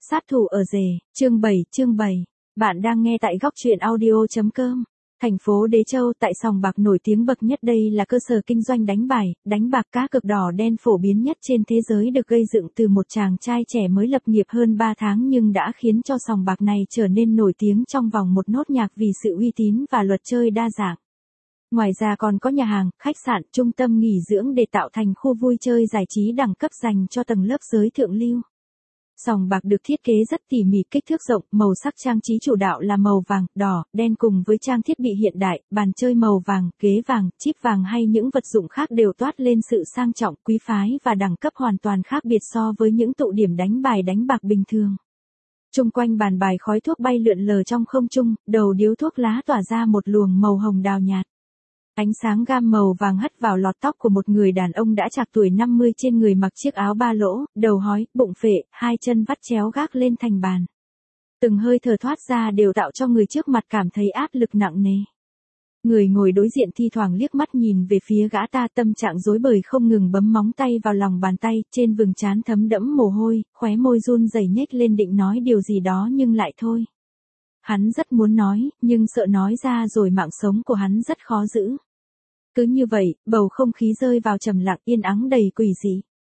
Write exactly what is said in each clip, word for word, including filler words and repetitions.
Sát thủ ở rể, chương bảy, chương bảy. Bạn đang nghe tại góc truyện audio.com. Thành phố Đế Châu tại sòng bạc nổi tiếng bậc nhất đây là cơ sở kinh doanh đánh bài, đánh bạc cá cược đỏ đen phổ biến nhất trên thế giới được gây dựng từ một chàng trai trẻ mới lập nghiệp hơn ba tháng nhưng đã khiến cho sòng bạc này trở nên nổi tiếng trong vòng một nốt nhạc vì sự uy tín và luật chơi đa dạng. Ngoài ra còn có nhà hàng, khách sạn, trung tâm nghỉ dưỡng để tạo thành khu vui chơi giải trí đẳng cấp dành cho tầng lớp giới thượng lưu. Sòng bạc được thiết kế rất tỉ mỉ, kích thước rộng, màu sắc trang trí chủ đạo là màu vàng, đỏ, đen cùng với trang thiết bị hiện đại, bàn chơi màu vàng, ghế vàng, chip vàng hay những vật dụng khác đều toát lên sự sang trọng, quý phái và đẳng cấp hoàn toàn khác biệt so với những tụ điểm đánh bài đánh bạc bình thường. Chung quanh bàn bài khói thuốc bay lượn lờ trong không trung, đầu điếu thuốc lá tỏa ra một luồng màu hồng đào nhạt. Ánh sáng gam màu vàng hắt vào lọt tóc của một người đàn ông đã trạc tuổi năm mươi, trên người mặc chiếc áo ba lỗ, đầu hói, bụng phệ, hai chân vắt chéo gác lên thành bàn. Từng hơi thở thoát ra đều tạo cho người trước mặt cảm thấy áp lực nặng nề. Người ngồi đối diện thi thoảng liếc mắt nhìn về phía gã ta, tâm trạng rối bời không ngừng bấm móng tay vào lòng bàn tay, trên vầng trán thấm đẫm mồ hôi, khóe môi run rẩy nhếch lên định nói điều gì đó nhưng lại thôi. Hắn rất muốn nói, nhưng sợ nói ra rồi mạng sống của hắn rất khó giữ. Cứ như vậy, bầu không khí rơi vào trầm lặng yên ắng đầy quỷ dị.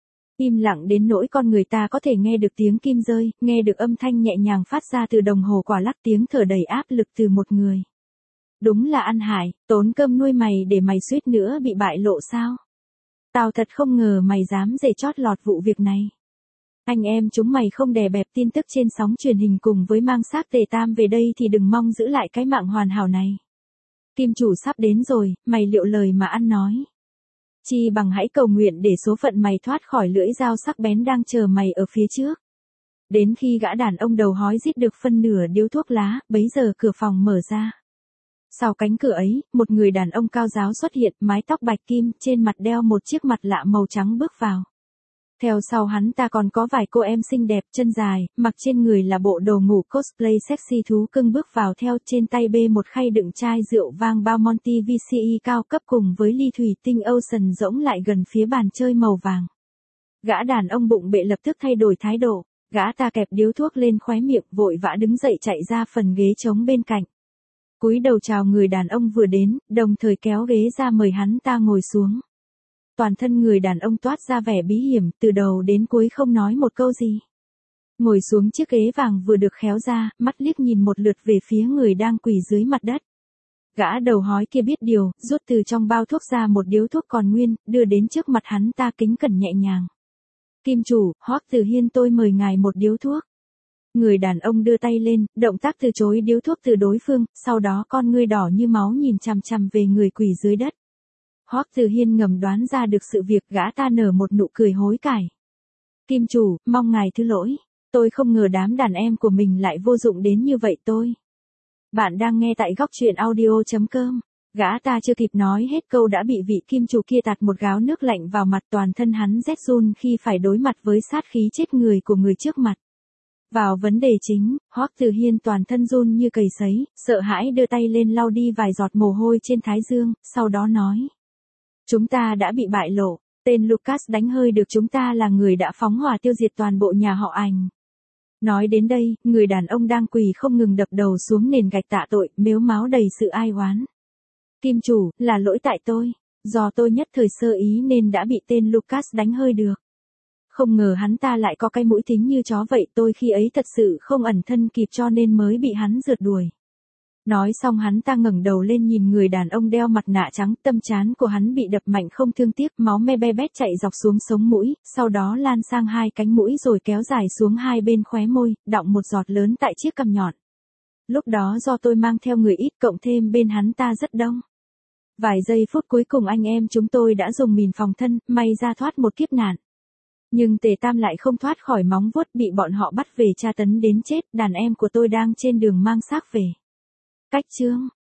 Im lặng đến nỗi con người ta có thể nghe được tiếng kim rơi, nghe được âm thanh nhẹ nhàng phát ra từ đồng hồ quả lắc, tiếng thở đầy áp lực từ một người. Đúng là ăn hại, tốn cơm nuôi mày để mày suýt nữa bị bại lộ sao? Tao thật không ngờ mày dám dè chót lọt vụ việc này. Anh em chúng mày không đè bẹp tin tức trên sóng truyền hình cùng với mang xác Tề Tam về đây thì đừng mong giữ lại cái mạng hoàn hảo này. Kim chủ sắp đến rồi, mày liệu lời mà ăn nói. Chi bằng hãy cầu nguyện để số phận mày thoát khỏi lưỡi dao sắc bén đang chờ mày ở phía trước. Đến khi gã đàn ông đầu hói rít được phân nửa điếu thuốc lá, bấy giờ cửa phòng mở ra. Sau cánh cửa ấy, một người đàn ông cao ráo xuất hiện, mái tóc bạch kim, trên mặt đeo một chiếc mặt lạ màu trắng bước vào. Theo sau hắn ta còn có vài cô em xinh đẹp, chân dài, mặc trên người là bộ đồ ngủ cosplay sexy thú cưng bước vào theo, trên tay bê một khay đựng chai rượu vang bao Monty vê xê e cao cấp cùng với ly thủy tinh Ocean rỗng lại gần phía bàn chơi màu vàng. Gã đàn ông bụng bệ lập tức thay đổi thái độ, gã ta kẹp điếu thuốc lên khóe miệng, vội vã đứng dậy chạy ra phần ghế trống bên cạnh. Cúi đầu chào người đàn ông vừa đến, đồng thời kéo ghế ra mời hắn ta ngồi xuống. Toàn thân người đàn ông toát ra vẻ bí hiểm, từ đầu đến cuối không nói một câu gì. Ngồi xuống chiếc ghế vàng vừa được khéo ra, mắt liếc nhìn một lượt về phía người đang quỳ dưới mặt đất. Gã đầu hói kia biết điều, rút từ trong bao thuốc ra một điếu thuốc còn nguyên, đưa đến trước mặt hắn ta kính cẩn nhẹ nhàng. Kim chủ, Hoắc Từ Hiên tôi mời ngài một điếu thuốc. Người đàn ông đưa tay lên, động tác từ chối điếu thuốc từ đối phương, sau đó con ngươi đỏ như máu nhìn chằm chằm về người quỳ dưới đất. Hoắc Từ Hiên ngầm đoán ra được sự việc, gã ta nở một nụ cười hối cải. Kim chủ, mong ngài thứ lỗi. Tôi không ngờ đám đàn em của mình lại vô dụng đến như vậy tôi. Bạn đang nghe tại góc truyện audio.com. Gã ta chưa kịp nói hết câu đã bị vị kim chủ kia tạt một gáo nước lạnh vào mặt, toàn thân hắn rét run khi phải đối mặt với sát khí chết người của người trước mặt. Vào vấn đề chính, Hoắc Từ Hiên toàn thân run như cầy sấy, sợ hãi đưa tay lên lau đi vài giọt mồ hôi trên thái dương, sau đó nói. Chúng ta đã bị bại lộ, tên Lucas đánh hơi được chúng ta là người đã phóng hỏa tiêu diệt toàn bộ nhà họ Ảnh. Nói đến đây, người đàn ông đang quỳ không ngừng đập đầu xuống nền gạch tạ tội, mếu máo đầy sự ai oán. Kim chủ, là lỗi tại tôi, do tôi nhất thời sơ ý nên đã bị tên Lucas đánh hơi được. Không ngờ hắn ta lại có cái mũi thính như chó vậy, tôi khi ấy thật sự không ẩn thân kịp cho nên mới bị hắn rượt đuổi. Nói xong hắn ta ngẩng đầu lên nhìn người đàn ông đeo mặt nạ trắng, tâm trán của hắn bị đập mạnh không thương tiếc, máu me be bét chạy dọc xuống sống mũi, sau đó lan sang hai cánh mũi rồi kéo dài xuống hai bên khóe môi, đọng một giọt lớn tại chiếc cằm nhọn. Lúc đó do tôi mang theo người ít cộng thêm bên hắn ta rất đông. Vài giây phút cuối cùng anh em chúng tôi đã dùng mìn phòng thân, may ra thoát một kiếp nạn. Nhưng Tề Tam lại không thoát khỏi móng vuốt, bị bọn họ bắt về tra tấn đến chết, đàn em của tôi đang trên đường mang xác về. Cách chương